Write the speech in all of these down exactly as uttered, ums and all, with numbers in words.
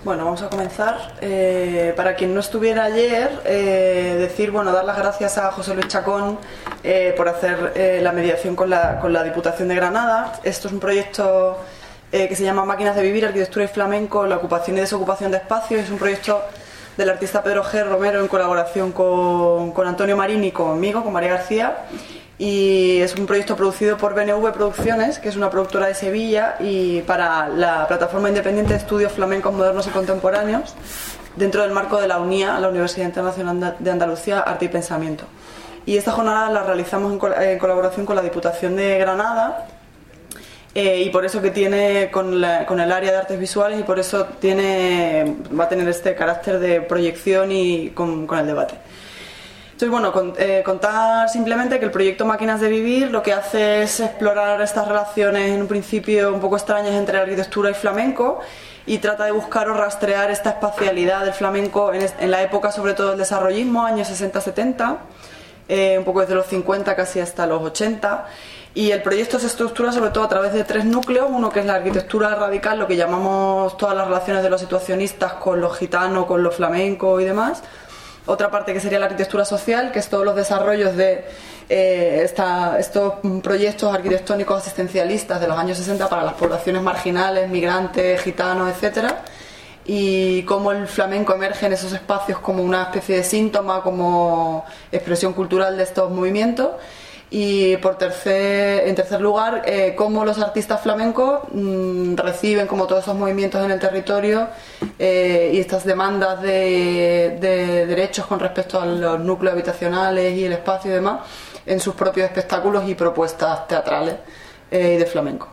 Bueno, vamos a comenzar. Eh, para quien no estuviera ayer, eh, decir, bueno, dar las gracias a José Luis Chacón eh, por hacer eh, la mediación con la, con la Diputación de Granada. Esto es un proyecto eh, que se llama Máquinas de Vivir, Arquitectura y Flamenco, la ocupación y desocupación de espacios. Es un proyecto del artista Pedro G. Romero en colaboración con, con Antonio Marín y conmigo, con María García. Y es un proyecto producido por B N V Producciones, que es una productora de Sevilla, y para la plataforma independiente de estudios flamencos modernos y contemporáneos, dentro del marco de la UNIA, la Universidad Internacional de Andalucía, Arte y Pensamiento. Y esta jornada la realizamos en, col en colaboración con la Diputación de Granada, eh, y por eso que tiene con, la, con el área de artes visuales, y por eso tiene, va a tener este carácter de proyección y con, con el debate. Entonces, bueno, con, eh, contar simplemente que el proyecto Máquinas de Vivir lo que hace es explorar estas relaciones en un principio un poco extrañas entre la arquitectura y flamenco, y trata de buscar o rastrear esta espacialidad del flamenco en, en la época sobre todo del desarrollismo, años sesenta setenta, eh, un poco desde los cincuenta casi hasta los ochenta. Y el proyecto se estructura sobre todo a través de tres núcleos: uno que es la arquitectura radical, lo que llamamos todas las relaciones de los situacionistas con los gitanos, con los flamencos y demás. Otra parte que sería la arquitectura social, que es todos los desarrollos de eh, esta, estos proyectos arquitectónicos asistencialistas de los años sesenta para las poblaciones marginales, migrantes, gitanos, etcétera, y cómo el flamenco emerge en esos espacios como una especie de síntoma, como expresión cultural de estos movimientos. Y por tercer, en tercer lugar, eh, cómo los artistas flamencos mmm, reciben como todos esos movimientos en el territorio eh, y estas demandas de, de derechos con respecto a los núcleos habitacionales y el espacio y demás en sus propios espectáculos y propuestas teatrales eh, de flamenco.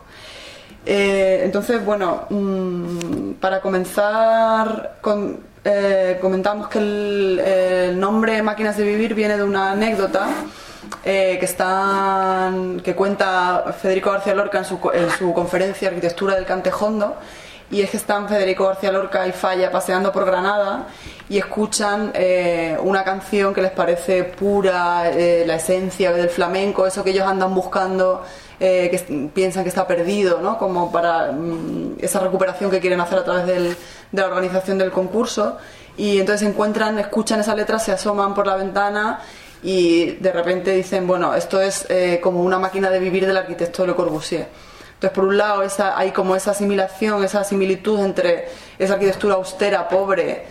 Eh, entonces, bueno, mmm, para comenzar, con, eh, comentamos que el, el nombre Máquinas de Vivir viene de una anécdota Eh, que, están, que cuenta Federico García Lorca en su, en su conferencia Arquitectura del Cantejondo, y es que están Federico García Lorca y Falla paseando por Granada y escuchan eh, una canción que les parece pura, eh, la esencia del flamenco, eso que ellos andan buscando, eh, que piensan que está perdido, ¿no? Como para mm, esa recuperación que quieren hacer a través del, de la organización del concurso. Y entonces encuentran, escuchan esa letra, se asoman por la ventana y de repente dicen, bueno, esto es eh, como una máquina de vivir del arquitecto Le Corbusier. Entonces, por un lado, esa, hay como esa asimilación, esa similitud entre esa arquitectura austera, pobre,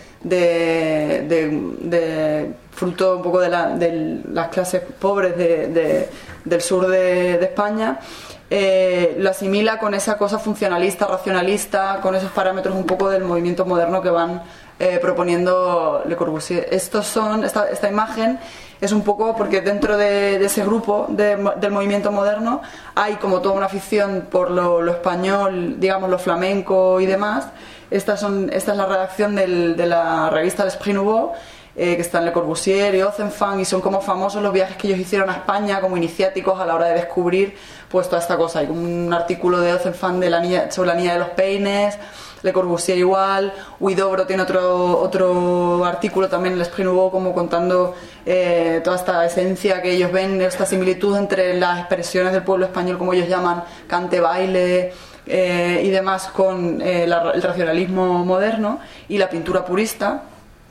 de, de, de fruto un poco de, la, de las clases pobres de, de, del sur de, de España, eh, lo asimila con esa cosa funcionalista, racionalista, con esos parámetros un poco del movimiento moderno que van eh, proponiendo Le Corbusier. Estos son, esta, esta imagen es un poco porque dentro de, de ese grupo de, del movimiento moderno hay como toda una afición por lo, lo español, digamos lo flamenco y demás. Estas son, esta es la redacción del, de la revista L'Esprit Nouveau, eh, que están Le Corbusier y Ozenfant, y son como famosos los viajes que ellos hicieron a España como iniciáticos a la hora de descubrir pues toda esta cosa. Hay un artículo de Ozenfant de la niña, sobre la niña de los peines, Le Corbusier igual, Huidobro tiene otro, otro artículo también en L'Esprit Nouveau como contando eh, toda esta esencia que ellos ven, esta similitud entre las expresiones del pueblo español, como ellos llaman, cante, baile eh, y demás, con eh, la, el racionalismo moderno y la pintura purista.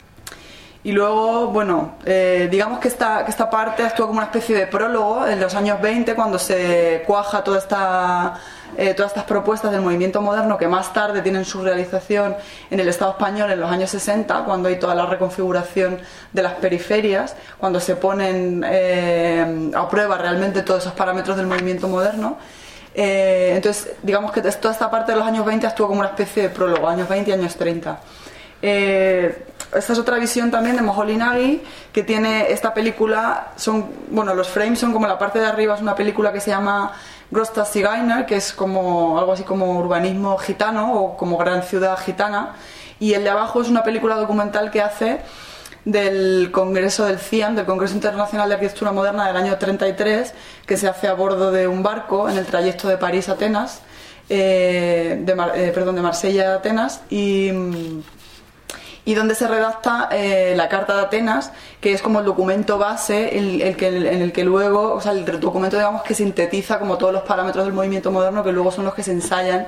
Y luego, bueno, eh, digamos que esta, que esta parte actúa como una especie de prólogo en los años veinte, cuando se cuaja toda esta, eh, todas estas propuestas del movimiento moderno que más tarde tienen su realización en el Estado español en los años sesenta, cuando hay toda la reconfiguración de las periferias, cuando se ponen eh, a prueba realmente todos esos parámetros del movimiento moderno. Eh, entonces, digamos que toda esta parte de los años veinte actúa como una especie de prólogo, años veinte y años treinta. Eh, esta es otra visión también de Moholy-Nagy, que tiene esta película, son, bueno, los frames son como la parte de arriba, es una película que se llama Großstadt Zigeuner, que es como algo así como urbanismo gitano o como gran ciudad gitana, y el de abajo es una película documental que hace del Congreso del C I A M, del Congreso Internacional de Arquitectura Moderna del año treinta y tres, que se hace a bordo de un barco en el trayecto de París a Atenas, eh, de, Mar, eh, perdón, de Marsella a Atenas, y y donde se redacta eh, la Carta de Atenas, que es como el documento base el, el que, en el que luego, o sea, el documento, digamos, que sintetiza como todos los parámetros del movimiento moderno, que luego son los que se ensayan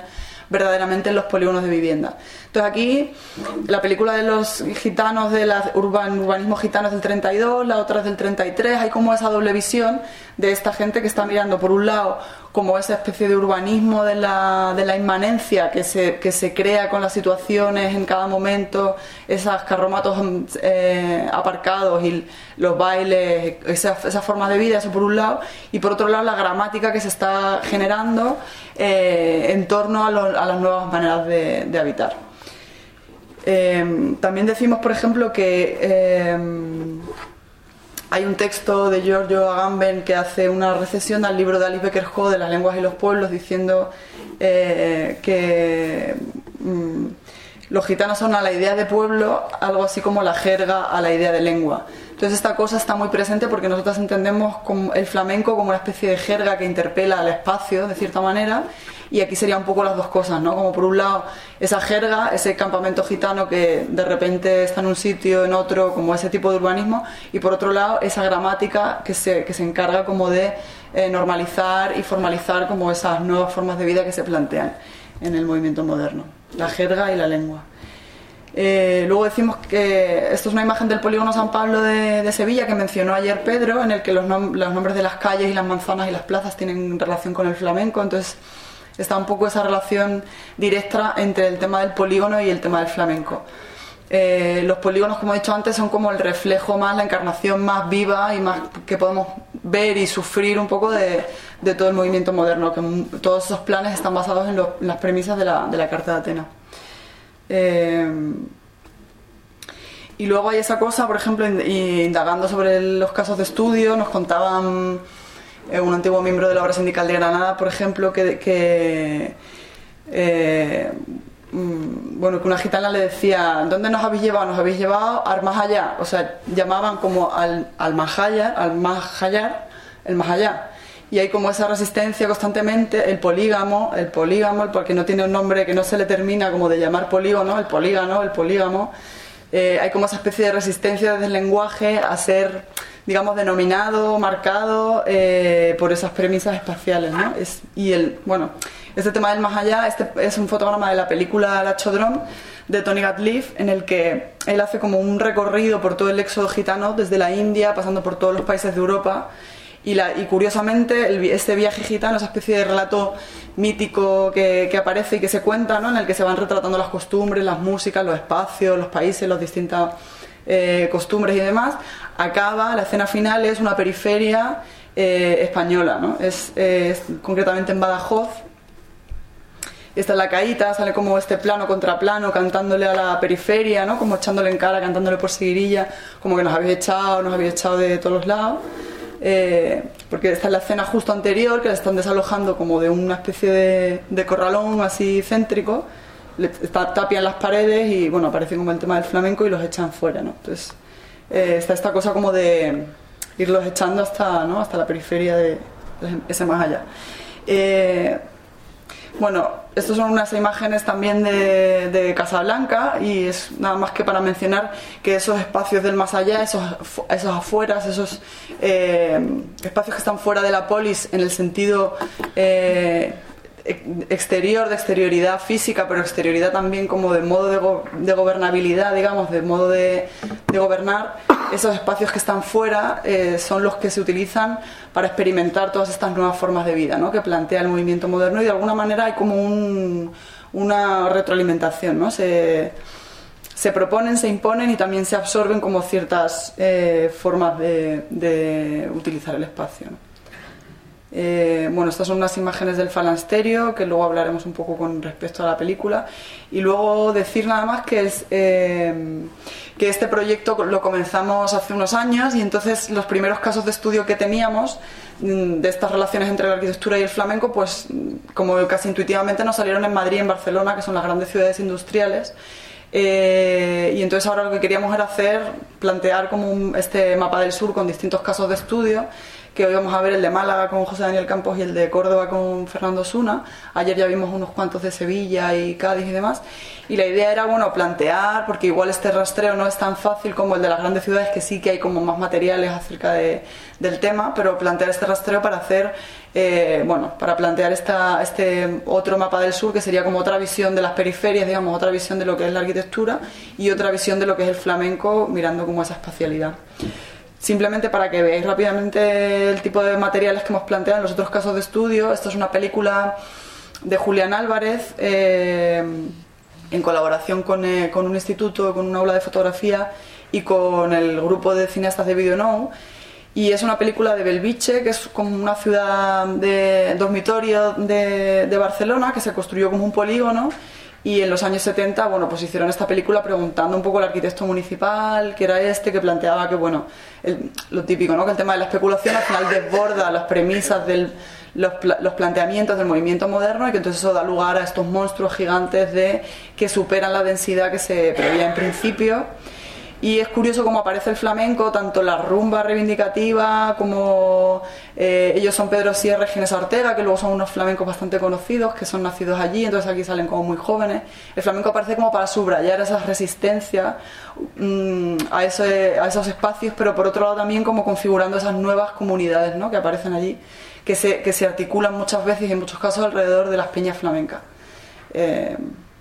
verdaderamente en los polígonos de vivienda. Entonces aquí la película de los gitanos, del urban, urbanismo gitano es del treinta y dos, la otra es del treinta y tres, hay como esa doble visión de esta gente que está mirando por un lado como esa especie de urbanismo de la, de la inmanencia que se, que se crea con las situaciones en cada momento, esas carromatos eh, aparcados y los bailes, esas, esas formas de vida, eso por un lado, y por otro lado la gramática que se está generando eh, en torno a, lo, a las nuevas maneras de, de habitar. Eh, también decimos, por ejemplo, que eh, hay un texto de Giorgio Agamben que hace una recesión al libro de Alice Becker Ho de las lenguas y los pueblos, diciendo eh, que mm, los gitanos son a la idea de pueblo algo así como la jerga a la idea de lengua. Entonces esta cosa está muy presente porque nosotros entendemos como el flamenco como una especie de jerga que interpela al espacio de cierta manera, y aquí serían un poco las dos cosas, ¿no? Como por un lado esa jerga, ese campamento gitano que de repente está en un sitio, en otro, como ese tipo de urbanismo, y por otro lado esa gramática que se, que se encarga como de eh, normalizar y formalizar como esas nuevas formas de vida que se plantean en el movimiento moderno, la jerga y la lengua. Eh, luego decimos que esto es una imagen del polígono San Pablo de, de Sevilla que mencionó ayer Pedro, en el que los, nom los nombres de las calles y las manzanas y las plazas tienen relación con el flamenco, entonces está un poco esa relación directa entre el tema del polígono y el tema del flamenco. Eh, los polígonos, como he dicho antes, son como el reflejo más, la encarnación más viva y más que podemos ver y sufrir un poco de, de todo el movimiento moderno, que todos esos planes están basados en, lo, en las premisas de la, de la Carta de Atenas. Eh, y luego hay esa cosa, por ejemplo, indagando sobre los casos de estudio, nos contaban eh, un antiguo miembro de la obra sindical de Granada, por ejemplo, que, que eh, bueno, que una gitana le decía: ¿dónde nos habéis llevado? Nos habéis llevado al más allá. O sea, llamaban como al, al más allá, al más allá, el más allá. Y hay como esa resistencia constantemente, el polígamo, el polígamo, porque no tiene un nombre que no se le termina como de llamar polígono, el polígano, el polígamo. Eh, hay como esa especie de resistencia desde el lenguaje a ser, digamos, denominado, marcado eh, por esas premisas espaciales, ¿no? Es, y el, bueno, este tema del más allá, este es un fotograma de la película La Chodrón de Tony Gatliff, en el que él hace como un recorrido por todo el éxodo gitano, desde la India, pasando por todos los países de Europa. Y, la, y curiosamente el, este viaje gitano, esa especie de relato mítico que, que aparece y que se cuenta, ¿no? En el que se van retratando las costumbres, las músicas, los espacios, los países, las distintas eh, costumbres y demás, acaba, la escena final es una periferia eh, española, ¿no? Es, es concretamente en Badajoz. Esta es la caíta, sale como este plano contra plano cantándole a la periferia, ¿no? Como echándole en cara, cantándole por seguirilla, como que nos habéis echado, nos habéis echado de todos los lados. Eh, porque está en la escena justo anterior, que la están desalojando como de una especie de, de corralón así céntrico, le está, tapian las paredes y bueno, aparece como el tema del flamenco y los echan fuera, ¿no? Entonces eh, está esta cosa como de irlos echando hasta, ¿no? Hasta la periferia de, de ese más allá. Eh, Bueno, estas son unas imágenes también de, de Casablanca, y es nada más que para mencionar que esos espacios del más allá, esos, esos afueras, esos eh, espacios que están fuera de la polis en el sentido eh, exterior, de exterioridad física, pero exterioridad también como de modo de, go de gobernabilidad, digamos, de modo de, de gobernar. Esos espacios que están fuera eh, son los que se utilizan para experimentar todas estas nuevas formas de vida, ¿no? Que plantea el movimiento moderno, y de alguna manera hay como un, una retroalimentación, ¿no? Se, se proponen, se imponen y también se absorben como ciertas eh, formas de, de utilizar el espacio, ¿no? Eh, bueno, estas son unas imágenes del Falansterio, que luego hablaremos un poco con respecto a la película. Y luego decir nada más que es eh, que este proyecto lo comenzamos hace unos años, y entonces los primeros casos de estudio que teníamos de estas relaciones entre la arquitectura y el flamenco, pues como casi intuitivamente nos salieron en Madrid y en Barcelona, que son las grandes ciudades industriales. Eh, y entonces ahora lo que queríamos era hacer, plantear como un, este mapa del sur con distintos casos de estudio que hoy vamos a ver el de Málaga con José Daniel Campos y el de Córdoba con Fernando Osuna. Ayer ya vimos unos cuantos de Sevilla y Cádiz y demás. Y la idea era, bueno, plantear, porque igual este rastreo no es tan fácil como el de las grandes ciudades, que sí que hay como más materiales acerca de, del tema, pero plantear este rastreo para hacer, eh, bueno, para plantear esta, este otro mapa del sur, que sería como otra visión de las periferias, digamos, otra visión de lo que es la arquitectura y otra visión de lo que es el flamenco, mirando como esa espacialidad. Simplemente para que veáis rápidamente el tipo de materiales que hemos planteado en los otros casos de estudio. Esta es una película de Julián Álvarez, eh, en colaboración con, eh, con un instituto, con un aula de fotografía y con el grupo de cineastas de Video Now. Y es una película de Belviche, que es como una ciudad de dormitorio de, de Barcelona, que se construyó como un polígono. Y en los años setenta, bueno, pues hicieron esta película preguntando un poco al arquitecto municipal, que era este, que planteaba que, bueno, el, lo típico, ¿no? Que el tema de la especulación al final desborda las premisas del Los, los planteamientos del movimiento moderno, y que entonces eso da lugar a estos monstruos gigantes de que superan la densidad que se preveía en principio. Y es curioso cómo aparece el flamenco, tanto la rumba reivindicativa como eh, ellos son Pedro Sierra y Ginés Ortega, que luego son unos flamencos bastante conocidos, que son nacidos allí, entonces aquí salen como muy jóvenes. El flamenco aparece como para subrayar esas resistencias mmm, a, ese, a esos espacios, pero por otro lado también como configurando esas nuevas comunidades, ¿no?, que aparecen allí, que se, que se articulan muchas veces y en muchos casos alrededor de las peñas flamencas. Eh,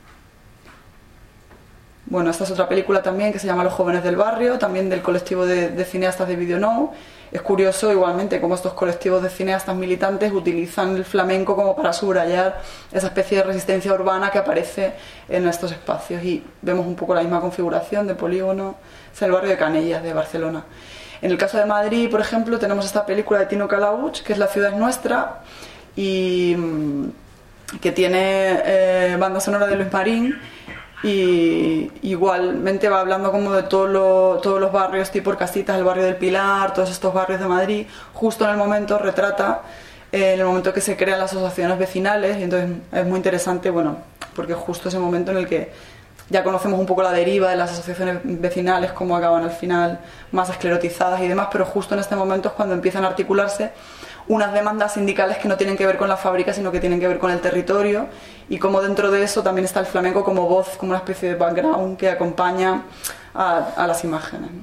bueno, esta es otra película también que se llama Los jóvenes del barrio, también del colectivo de, de cineastas de Video Now. Es curioso igualmente cómo estos colectivos de cineastas militantes utilizan el flamenco como para subrayar esa especie de resistencia urbana que aparece en estos espacios, y vemos un poco la misma configuración de polígono. Es el barrio de Canellas de Barcelona. En el caso de Madrid, por ejemplo, tenemos esta película de Tino Calauch, que es La ciudad es nuestra, y que tiene eh, banda sonora de Luis Marín, y igualmente va hablando como de todo lo, todos los barrios tipo Orcasitas, el barrio del Pilar, todos estos barrios de Madrid. Justo en el momento retrata, eh, en el momento que se crean las asociaciones vecinales, y entonces es muy interesante, bueno, porque es justo ese momento en el que ya conocemos un poco la deriva de las asociaciones vecinales, cómo acaban al final más esclerotizadas y demás, pero justo en este momento es cuando empiezan a articularse unas demandas sindicales que no tienen que ver con la fábrica, sino que tienen que ver con el territorio, y como dentro de eso también está el flamenco como voz, como una especie de background que acompaña a, a las imágenes.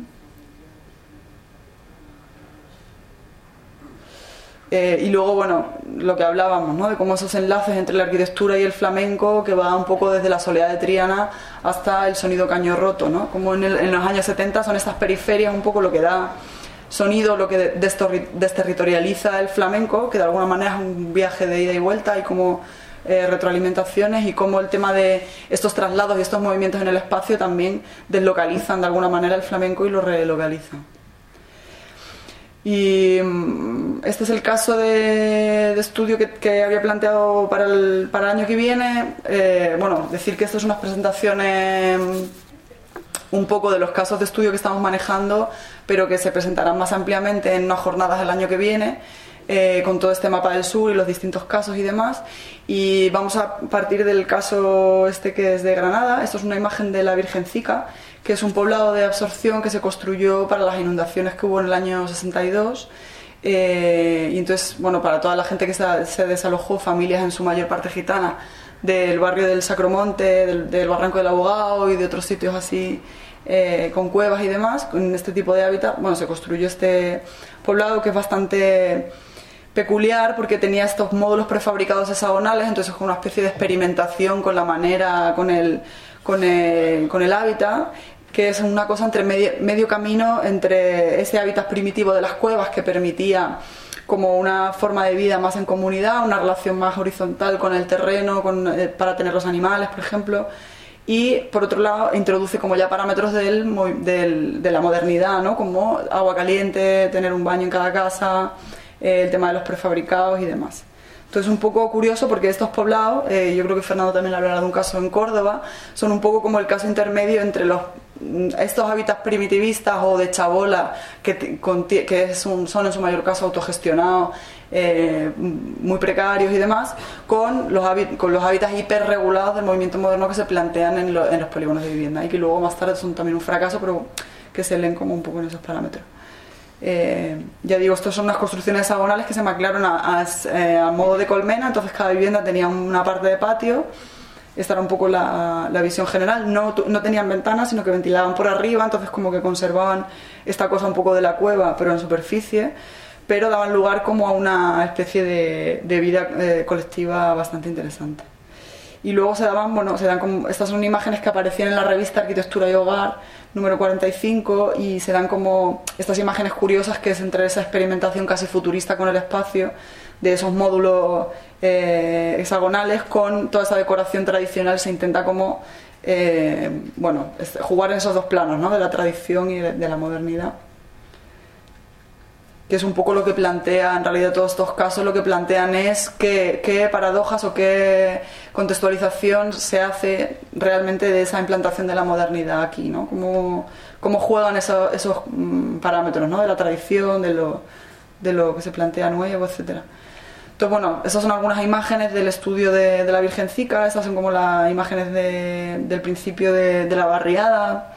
Eh, y luego, bueno, lo que hablábamos, ¿no?, de cómo esos enlaces entre la arquitectura y el flamenco, que va un poco desde la soleá de Triana hasta el sonido Caño Roto, ¿no? Como en, el, en los años setenta son estas periferias un poco lo que da sonido, lo que desterritorializa el flamenco, que de alguna manera es un viaje de ida y vuelta, y como eh, retroalimentaciones, y como el tema de estos traslados y estos movimientos en el espacio también deslocalizan de alguna manera el flamenco y lo relocalizan. Y este es el caso de, de estudio que, que había planteado para el, para el año que viene. Eh, bueno, decir que esto es unas presentaciones un poco de los casos de estudio que estamos manejando, pero que se presentarán más ampliamente en unas jornadas el año que viene, eh, con todo este mapa del sur y los distintos casos y demás. Y vamos a partir del caso este, que es de Granada. Esto es una imagen de la Virgencica, que es un poblado de absorción que se construyó para las inundaciones que hubo en el año sesenta y dos. Eh, y entonces, bueno, para toda la gente que se, se desalojó, familias en su mayor parte gitanas, del barrio del Sacromonte, del, del Barranco del Abogado y de otros sitios así, eh, con cuevas y demás, con este tipo de hábitat, bueno, se construyó este poblado, que es bastante peculiar porque tenía estos módulos prefabricados hexagonales, entonces con una especie de experimentación con la manera, con el, con el, con el hábitat, que es una cosa entre medio, medio camino entre ese hábitat primitivo de las cuevas, que permitía como una forma de vida más en comunidad, una relación más horizontal con el terreno, con, eh, para tener los animales, por ejemplo, y por otro lado introduce como ya parámetros del, del, de la modernidad, ¿no?, como agua caliente, tener un baño en cada casa, eh, el tema de los prefabricados y demás. Entonces, un poco curioso porque estos poblados, eh, yo creo que Fernando también hablará de un caso en Córdoba, son un poco como el caso intermedio entre los estos hábitats primitivistas o de chabola, que, que es un, son en su mayor caso autogestionados, eh, muy precarios y demás, con los, con los hábitats hiperregulados del movimiento moderno que se plantean en, lo, en los polígonos de vivienda, y que luego más tarde son también un fracaso, pero que se leen como un poco en esos parámetros. Eh, ya digo, estas son unas construcciones hexagonales que se maquilaron a, a, eh, a modo de colmena, entonces cada vivienda tenía una parte de patio. Esta era un poco la, la visión general. No, no tenían ventanas, sino que ventilaban por arriba, entonces como que conservaban esta cosa un poco de la cueva, pero en superficie, pero daban lugar como a una especie de, de vida eh, colectiva bastante interesante. Y luego se daban, bueno, se dan como, estas son imágenes que aparecían en la revista Arquitectura y Hogar, número cuarenta y cinco, y se dan como estas imágenes curiosas que es entre esa experimentación casi futurista con el espacio, de esos módulos eh, hexagonales con toda esa decoración tradicional. Se intenta como, eh, bueno, jugar en esos dos planos, ¿no? De la tradición y de, de la modernidad. Que es un poco lo que plantea, en realidad todos estos casos lo que plantean es qué, qué paradojas o qué contextualización se hace realmente de esa implantación de la modernidad aquí, ¿no? Cómo, cómo juegan esos, esos parámetros, ¿no? De la tradición, de lo, de lo que se plantea nuevo, etcétera. Entonces, bueno, esas son algunas imágenes del estudio de, de la Virgencica. Estas son como las imágenes de, del principio de, de la barriada.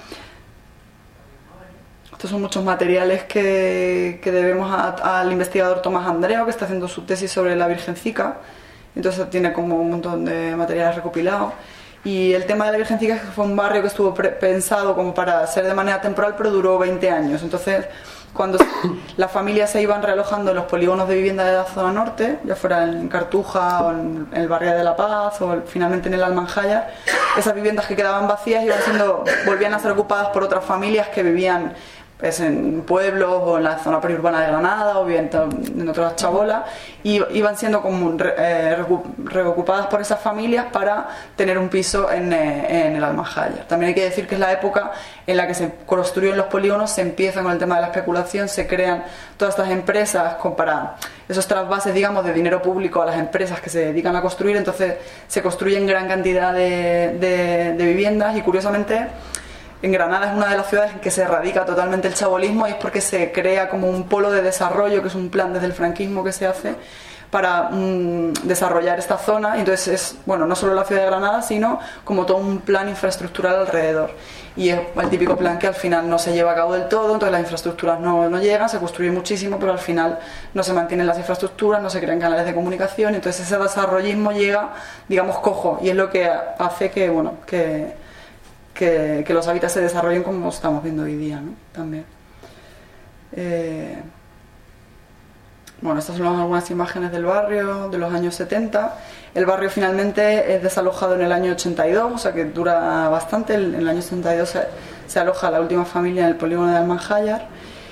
Estos son muchos materiales que, que debemos a, al investigador Tomás Andreu, que está haciendo su tesis sobre la Virgencica. Entonces tiene como un montón de materiales recopilados. Y el tema de la Virgencica es que fue un barrio que estuvo pensado como para ser de manera temporal, pero duró veinte años. Entonces, cuando las familias se iban realojando en los polígonos de vivienda de la zona norte, ya fuera en Cartuja o en el barrio de La Paz o finalmente en el Almanjayar, esas viviendas que quedaban vacías iban siendo, volvían a ser ocupadas por otras familias que vivían pues en pueblos o en la zona periurbana de Granada o bien en otras chabolas, y iban siendo como eh, reocupadas por esas familias para tener un piso en, eh, en el Almanjayar. También hay que decir que es la época en la que se construyen los polígonos, se empieza con el tema de la especulación, se crean todas estas empresas con, para esos trasvases, digamos, de dinero público a las empresas que se dedican a construir. Entonces se construyen gran cantidad de, de, de viviendas, y curiosamente en Granada es una de las ciudades en que se erradica totalmente el chabolismo, y es porque se crea como un polo de desarrollo, que es un plan desde el franquismo que se hace para mmm, desarrollar esta zona. Entonces es, bueno, no solo la ciudad de Granada, sino como todo un plan infraestructural alrededor. Y es el típico plan que al final no se lleva a cabo del todo, entonces las infraestructuras no, no llegan, se construye muchísimo, pero al final no se mantienen las infraestructuras, no se crean canales de comunicación. Entonces ese desarrollismo llega, digamos, cojo, y es lo que hace que, bueno, que Que, que los hábitats se desarrollen como estamos viendo hoy día, ¿no? También. Eh, bueno, estas son algunas imágenes del barrio de los años setenta. El barrio finalmente es desalojado en el año ochenta y dos, o sea que dura bastante. En el año setenta y dos se, se aloja la última familia en el polígono de Almanjayar.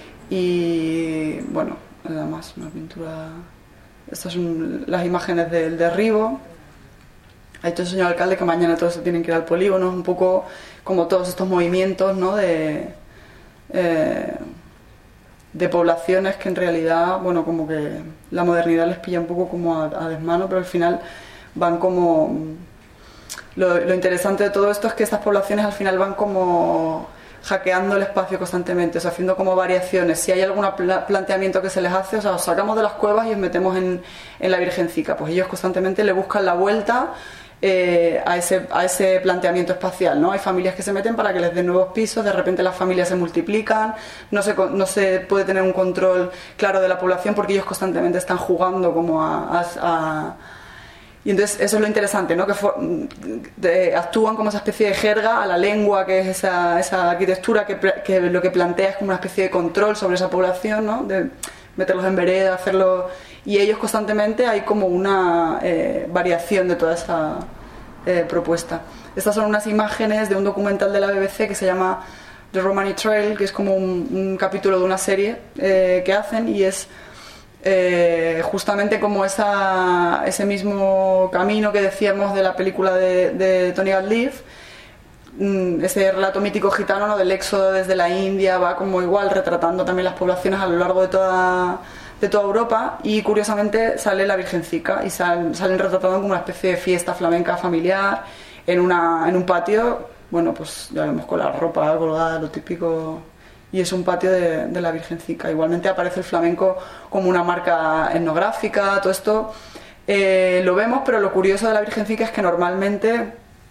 Y bueno, además una pintura. Estas son las imágenes del derribo. Ha dicho el señor alcalde que mañana todos se tienen que ir al polígono, un poco como todos estos movimientos, ¿no? de, eh, de poblaciones que en realidad, bueno, como que la modernidad les pilla un poco como a, a desmano, pero al final van como... Lo, lo interesante de todo esto es que estas poblaciones al final van como hackeando el espacio constantemente, o sea, haciendo como variaciones. Si hay algún pla planteamiento que se les hace, o sea, os sacamos de las cuevas y os metemos en, en la Virgencica, pues ellos constantemente le buscan la vuelta Eh, a, ese, a ese planteamiento espacial, ¿no? Hay familias que se meten para que les den nuevos pisos, de repente las familias se multiplican, no se, no se puede tener un control claro de la población porque ellos constantemente están jugando como a... a, a y entonces eso es lo interesante, ¿no? Que for, de, actúan como esa especie de jerga a la lengua, que es esa, esa arquitectura que, que lo que plantea es como una especie de control sobre esa población, ¿no? De meterlos en vereda, hacerlo... Y ellos constantemente hay como una eh, variación de toda esa eh, propuesta. Estas son unas imágenes de un documental de la B B C que se llama The Romany Trail, que es como un, un capítulo de una serie eh, que hacen, y es eh, justamente como esa, ese mismo camino que decíamos de la película de, de Tony Gatliff, ese relato mítico gitano, ¿no? Del éxodo desde la India, va como igual retratando también las poblaciones a lo largo de toda... de toda Europa, y curiosamente sale la Virgencica y sal, salen retratando como una especie de fiesta flamenca familiar en, una, en un patio, bueno, pues ya vemos con la ropa colgada, lo típico, y es un patio de, de la Virgencica. Igualmente aparece el flamenco como una marca etnográfica, todo esto eh, lo vemos, pero lo curioso de la Virgencica es que normalmente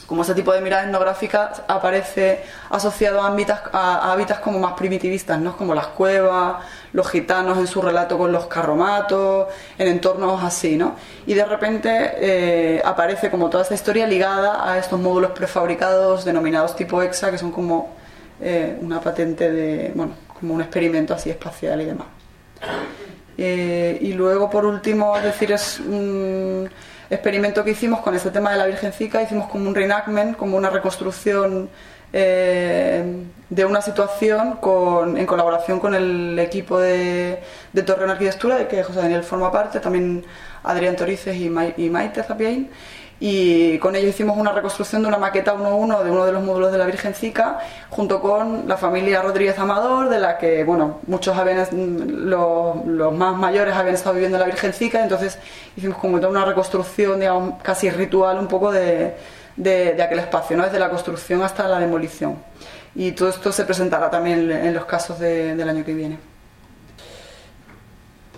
como ese tipo de mirada etnográfica aparece asociado a hábitats, a, a hábitats como más primitivistas, ¿no? Como las cuevas, los gitanos en su relato con los carromatos, en entornos así, ¿no? Y de repente eh, aparece como toda esta historia ligada a estos módulos prefabricados denominados tipo EXA, que son como eh, una patente de, bueno, como un experimento así espacial y demás. Eh, y luego, por último, es decir, es un experimento que hicimos con este tema de la Virgencica, hicimos como un reenactment, como una reconstrucción eh, de una situación con, en colaboración con el equipo de, de Torreón Arquitectura, de que José Daniel forma parte, también Adrián Torices y, Ma y Maite Zapiain. Y con ellos hicimos una reconstrucción de una maqueta uno a uno de uno de los módulos de la Virgencica, junto con la familia Rodríguez Amador, de la que, bueno, muchos habían, los, los más mayores habían estado viviendo en la Virgencica, entonces hicimos como toda una reconstrucción, digamos, casi ritual un poco de, de, de aquel espacio, ¿no? Desde la construcción hasta la demolición. Y todo esto se presentará también en los casos de, del año que viene.